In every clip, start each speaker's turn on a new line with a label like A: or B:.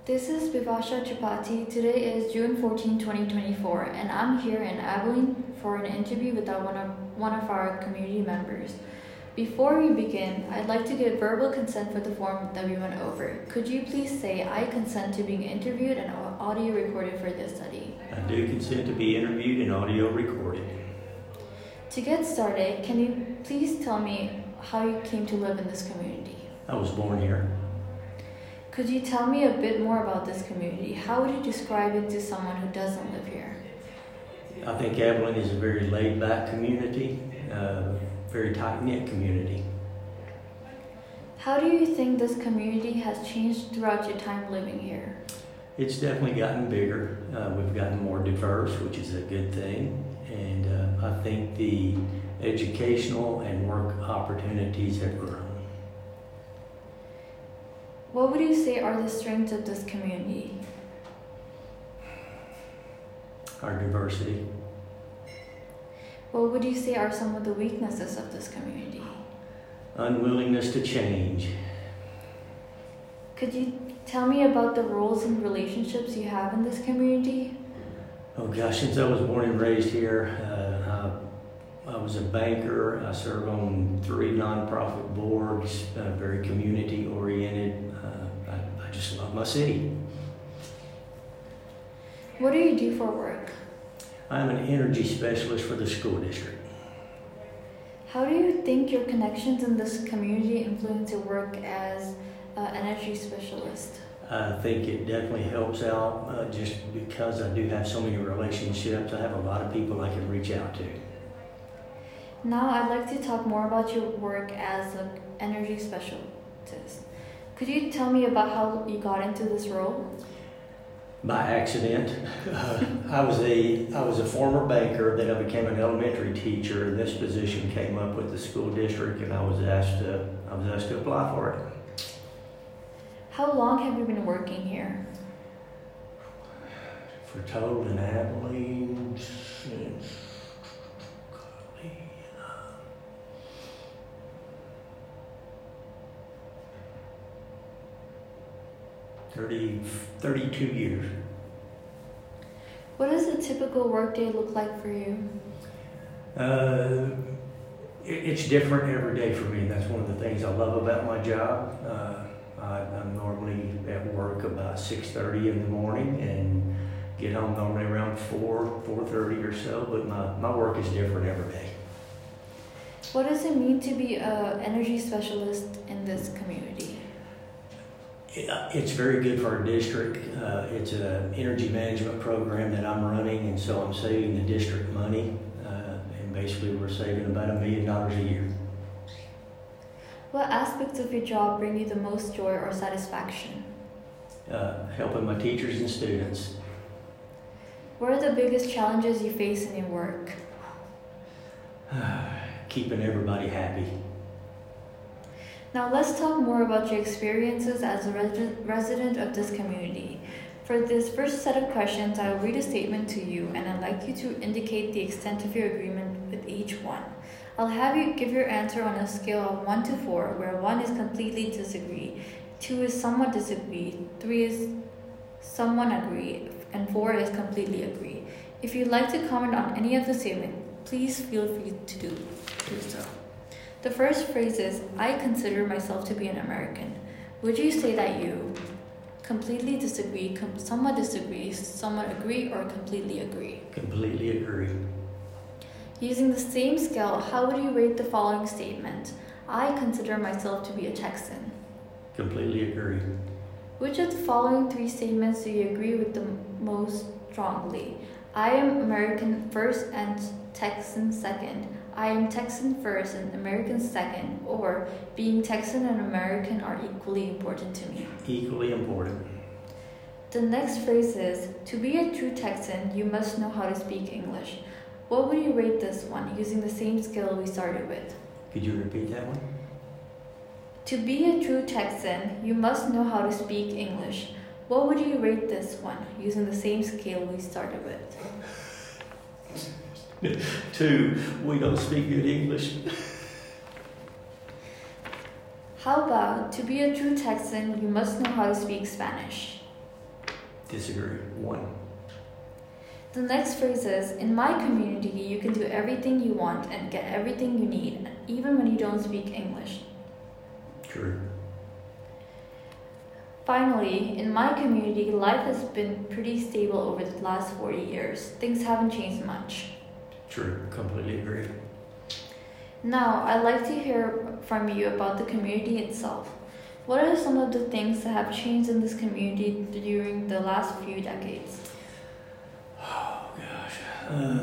A: This is Bivasha Tripathi. Today is June 14, 2024, and I'm here in Abilene for an interview with one of our community members. Before we begin, I'd like to get verbal consent for the form that we went over. Could you please say, I consent to being interviewed and audio recorded for this study?
B: I do consent to be interviewed and audio recorded.
A: To get started, can you please tell me how you came to live in this community?
B: I was born here.
A: Could you tell me a bit more about this community? How would you describe it to someone who doesn't live here?
B: I think Abilene is a very laid-back community, very tight-knit community.
A: How do you think this community has changed throughout your time living here?
B: It's definitely gotten bigger. We've gotten more diverse, which is a good thing. And I think the educational and work opportunities have grown.
A: What would you say are the strengths of this community?
B: Our diversity.
A: What would you say are some of the weaknesses of this community?
B: Unwillingness to change.
A: Could you tell me about the roles and relationships you have in this community?
B: Oh gosh, since I was born and raised here, I was a banker. I serve on 3 nonprofit boards, very community oriented. I just love my city.
A: What do you do for work?
B: I'm an energy specialist for the school district.
A: How do you think your connections in this community influence your work as an energy specialist?
B: I think it definitely helps out just because I do have so many relationships. I have a lot of people I can reach out to.
A: Now I'd like to talk more about your work as an energy specialist. Could you tell me about how you got into this role?
B: By accident. I was a former banker, then I became an elementary teacher, and this position came up with the school district, and I was asked to apply for it.
A: How long have you been working here?
B: For total in Abilene since 32 years.
A: What does a typical workday look like for you?
B: It's different every day for me. That's one of the things I love about my job. I'm normally at work about 6:30 in the morning and get home normally around 4:30 or so, but my work is different every day.
A: What does it mean to be an energy specialist in this community?
B: It's very good for our district. It's an energy management program that I'm running, and so I'm saving the district money. And basically, we're saving about $1 million a year.
A: What aspects of your job bring you the most joy or satisfaction?
B: Helping my teachers and students.
A: What are the biggest challenges you face in your work?
B: Keeping everybody happy.
A: Now let's talk more about your experiences as a resident of this community. For this first set of questions, I will read a statement to you, and I'd like you to indicate the extent of your agreement with each one. I'll have you give your answer on a scale of 1 to 4, where 1 is completely disagree, 2 is somewhat disagree, 3 is someone agree, and 4 is completely agree. If you'd like to comment on any of the statement, please feel free to do so. The first phrase is, I consider myself to be an American. Would you say that you completely disagree, somewhat disagree, somewhat agree, or completely agree?
B: Completely agree.
A: Using the same scale, how would you rate the following statement? I consider myself to be a Texan.
B: Completely agree.
A: Which of the following 3 statements do you agree with the most strongly? I am American first and Texan second. I am Texan first and American second, or being Texan and American are equally important to me.
B: Equally important.
A: The next phrase is, to be a true Texan, you must know how to speak English. What would you rate this one using the same scale we started with?
B: Could you repeat that one?
A: To be a true Texan, you must know how to speak English. What would you rate this one using the same scale we started with?
B: 2, we don't speak good English.
A: How about, to be a true Texan, you must know how to speak Spanish?
B: Disagree. 1.
A: The next phrase is, in my community, you can do everything you want and get everything you need, even when you don't speak English.
B: True.
A: Finally, in my community, life has been pretty stable over the last 40 years. Things haven't changed much.
B: True. Completely agree.
A: Now, I'd like to hear from you about the community itself. What are some of the things that have changed in this community during the last few decades?
B: Oh, gosh.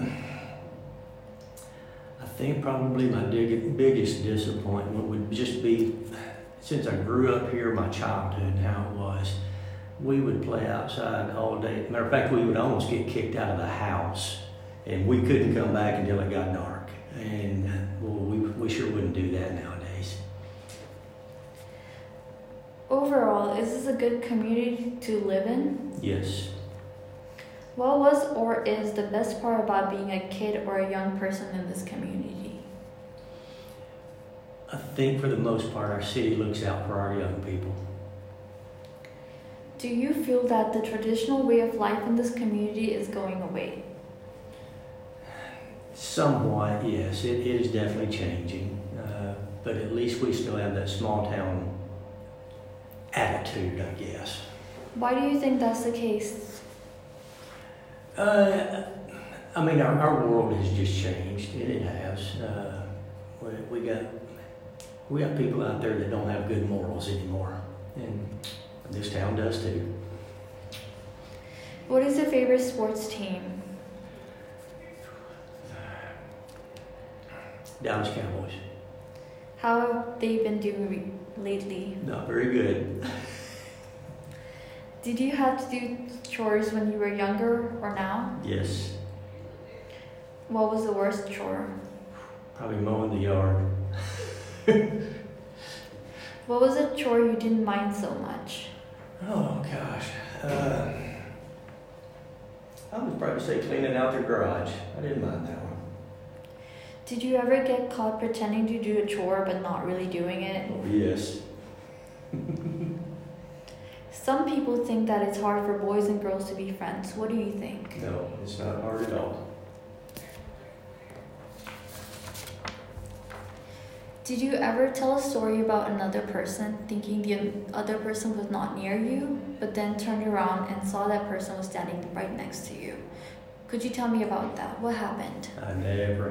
B: I think probably my biggest disappointment would just be, since I grew up here, my childhood and how it was, we would play outside all day. Matter of fact, we would almost get kicked out of the house, and we couldn't come back until it got dark. And we sure wouldn't do that nowadays.
A: Overall, is this a good community to live in?
B: Yes.
A: What was or is the best part about being a kid or a young person in this community?
B: I think for the most part, our city looks out for our young people.
A: Do you feel that the traditional way of life in this community is going away?
B: Somewhat, yes. It is definitely changing. But at least we still have that small town attitude, I guess.
A: Why do you think that's the case?
B: I mean, our world has just changed, and it has. We got people out there that don't have good morals anymore, and this town does too.
A: What is your favorite sports team?
B: Dallas Cowboys.
A: How have they been doing lately?
B: Not very good.
A: Did you have to do chores when you were younger or now?
B: Yes.
A: What was the worst chore?
B: Probably mowing the yard.
A: What was a chore you didn't mind so much?
B: Oh, gosh. I would probably say cleaning out the garage. I didn't mind that one.
A: Did you ever get caught pretending to do a chore but not really doing it?
B: Oh, yes.
A: Some people think that it's hard for boys and girls to be friends. What do you think?
B: No, it's not hard at all.
A: Did you ever tell a story about another person thinking the other person was not near you, but then turned around and saw that person was standing right next to you? Could you tell me about that? What happened?
B: I've never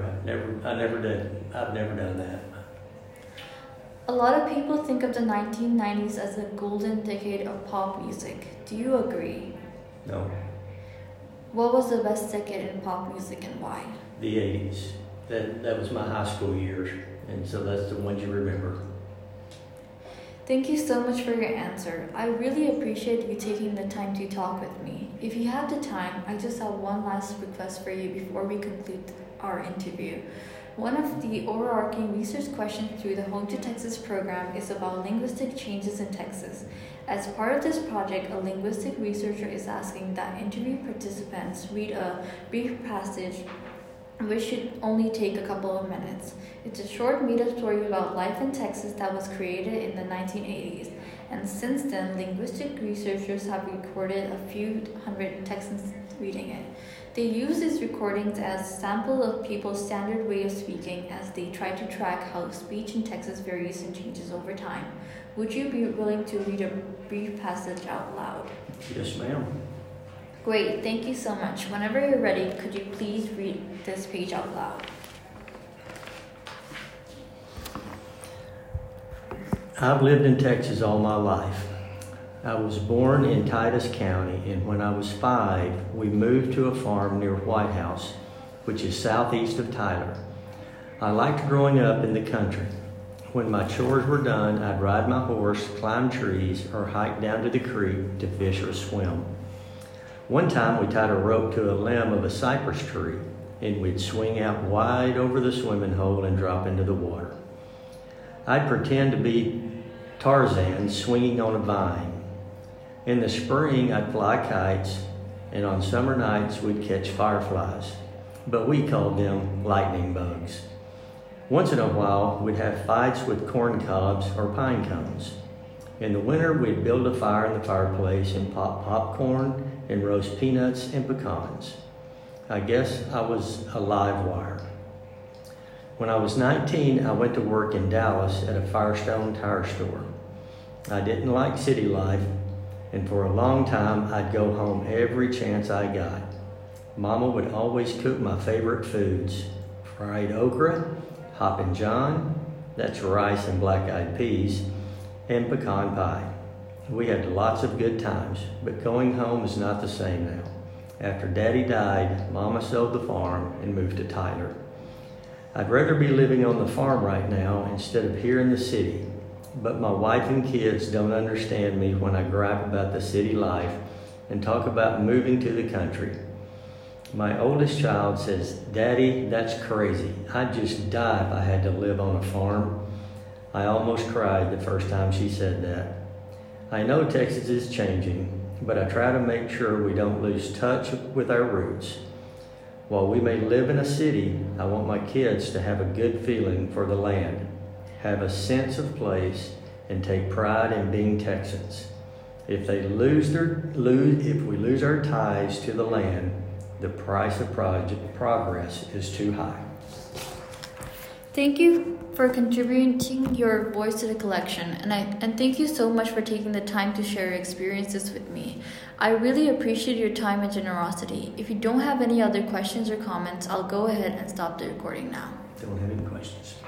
B: done that.
A: A lot of people think of the 1990s as a golden decade of pop music. Do you agree?
B: No.
A: What was the best decade in pop music and why?
B: The 80s. That was my high school years, and so that's the ones you remember.
A: Thank you so much for your answer. I really appreciate you taking the time to talk with me. If you have the time, I just have one last request for you before we conclude our interview. One of the overarching research questions through the Home to Texas program is about linguistic changes in Texas. As part of this project, a linguistic researcher is asking that interview participants read a brief passage which should only take a couple of minutes. It's a short made-up story about life in Texas that was created in the 1980s, and since then, linguistic researchers have recorded a few hundred Texans reading it. They use these recordings as samples of people's standard way of speaking as they try to track how speech in Texas varies and changes over time. Would you be willing to read a brief passage out loud?
B: Yes, ma'am.
A: Great, thank you so much. Whenever you're ready, could you please read this page out loud?
B: I've lived in Texas all my life. I was born in Titus County, and when I was 5, we moved to a farm near White House, which is southeast of Tyler. I liked growing up in the country. When my chores were done, I'd ride my horse, climb trees, or hike down to the creek to fish or swim. One time we tied a rope to a limb of a cypress tree, and we'd swing out wide over the swimming hole and drop into the water. I'd pretend to be Tarzan swinging on a vine. In the spring, I'd fly kites, and on summer nights, we'd catch fireflies, but we called them lightning bugs. Once in a while, we'd have fights with corn cobs or pine cones. In the winter, we'd build a fire in the fireplace and pop popcorn and roast peanuts and pecans. I guess I was a live wire. When I was 19, I went to work in Dallas at a Firestone tire store. I didn't like city life, and for a long time, I'd go home every chance I got. Mama would always cook my favorite foods: fried okra, Hoppin' John, that's rice and black-eyed peas, and pecan pie. We had lots of good times, but going home is not the same now. After Daddy died, Mama sold the farm and moved to Tyler. I'd rather be living on the farm right now instead of here in the city, but my wife and kids don't understand me when I gripe about the city life and talk about moving to the country. My oldest child says, "Daddy, that's crazy. I'd just die if I had to live on a farm." I almost cried the first time she said that. I know Texas is changing, but I try to make sure we don't lose touch with our roots. While we may live in a city, I want my kids to have a good feeling for the land, have a sense of place, and take pride in being Texans. If we lose our ties to the land, the price of progress is too high.
A: Thank you for contributing your voice to the collection, and thank you so much for taking the time to share your experiences with me. I really appreciate your time and generosity. If you don't have any other questions or comments, I'll go ahead and stop the recording now.
B: Don't have any questions.